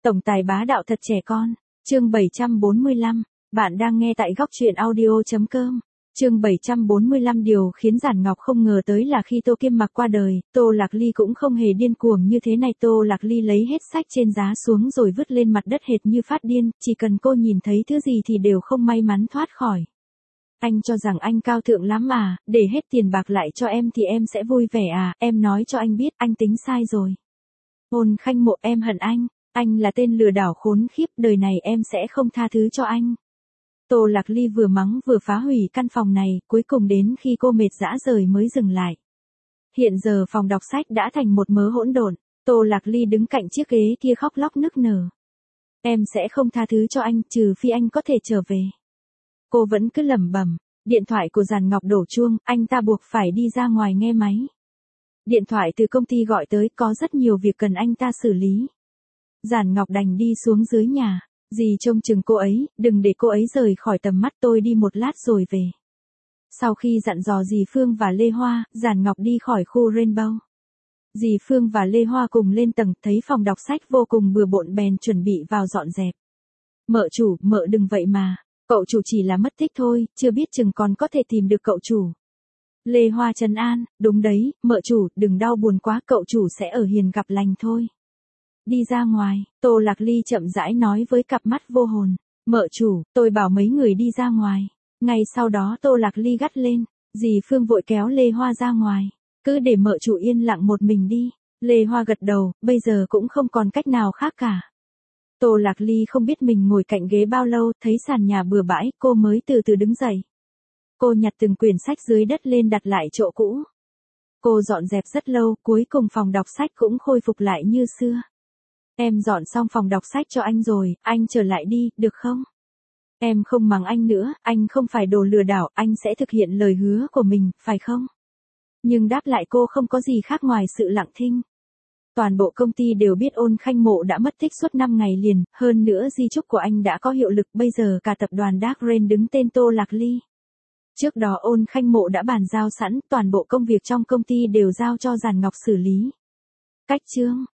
Tổng tài bá đạo thật trẻ con. Chương 745. Bạn đang nghe tại góc truyện audio.com. Chương 745. Điều khiến Giản Ngọc không ngờ tới là khi Tô Kiêm Mặc qua đời, Tô Lạc Ly cũng không hề điên cuồng như thế này. Tô Lạc Ly lấy hết sách trên giá xuống rồi vứt lên mặt đất hệt như phát điên, chỉ cần cô nhìn thấy thứ gì thì đều không may mắn thoát khỏi. Anh cho rằng anh cao thượng lắm à, để hết tiền bạc lại cho em thì em sẽ vui vẻ à, em nói cho anh biết anh tính sai rồi. Ôn Khanh Mộ, em hận anh là tên lừa đảo khốn khiếp, đời này em sẽ không tha thứ cho anh. Tô Lạc Ly vừa mắng vừa phá hủy căn phòng này, cuối cùng đến khi cô mệt rã rời mới dừng lại. Hiện giờ phòng đọc sách đã thành một mớ hỗn độn, Tô Lạc Ly đứng cạnh chiếc ghế kia khóc lóc nức nở. Em sẽ không tha thứ cho anh, trừ phi anh có thể trở về. Cô vẫn cứ lẩm bẩm. Điện thoại của Giản Ngọc đổ chuông, anh ta buộc phải đi ra ngoài nghe máy. Điện thoại từ công ty gọi tới, có rất nhiều việc cần anh ta xử lý. Giản Ngọc đành đi xuống dưới nhà. Dì trông chừng cô ấy, đừng để cô ấy rời khỏi tầm mắt, tôi đi một lát rồi về. Sau khi dặn dò dì Phương và Lê Hoa, Giản Ngọc đi khỏi khu Rainbow. Dì Phương và Lê Hoa cùng lên tầng, thấy phòng đọc sách vô cùng bừa bộn bèn chuẩn bị vào dọn dẹp. Mợ chủ, mợ đừng vậy mà. Cậu chủ chỉ là mất tích thôi, chưa biết chừng còn có thể tìm được cậu chủ. Lê Hoa trấn an, đúng đấy, mợ chủ, đừng đau buồn quá, cậu chủ sẽ ở hiền gặp lành thôi. Đi ra ngoài, Tô Lạc Ly chậm rãi nói với cặp mắt vô hồn. Mợ chủ, tôi bảo mấy người đi ra ngoài. Ngay sau đó Tô Lạc Ly gắt lên. Dì Phương vội kéo Lê Hoa ra ngoài. Cứ để mợ chủ yên lặng một mình đi. Lê Hoa gật đầu, bây giờ cũng không còn cách nào khác cả. Tô Lạc Ly không biết mình ngồi cạnh ghế bao lâu, thấy sàn nhà bừa bãi, cô mới từ từ đứng dậy. Cô nhặt từng quyển sách dưới đất lên đặt lại chỗ cũ. Cô dọn dẹp rất lâu, cuối cùng phòng đọc sách cũng khôi phục lại như xưa. Em dọn xong phòng đọc sách cho anh rồi, anh trở lại đi, được không? Em không mắng anh nữa, anh không phải đồ lừa đảo, anh sẽ thực hiện lời hứa của mình, phải không? Nhưng đáp lại cô không có gì khác ngoài sự lặng thinh. Toàn bộ công ty đều biết Ôn Khanh Mộ đã mất tích suốt 5 ngày liền, hơn nữa di chúc của anh đã có hiệu lực, bây giờ cả tập đoàn Dark Rain đứng tên Tô Lạc Ly. Trước đó Ôn Khanh Mộ đã bàn giao sẵn, toàn bộ công việc trong công ty đều giao cho Giản Ngọc xử lý. Cách chương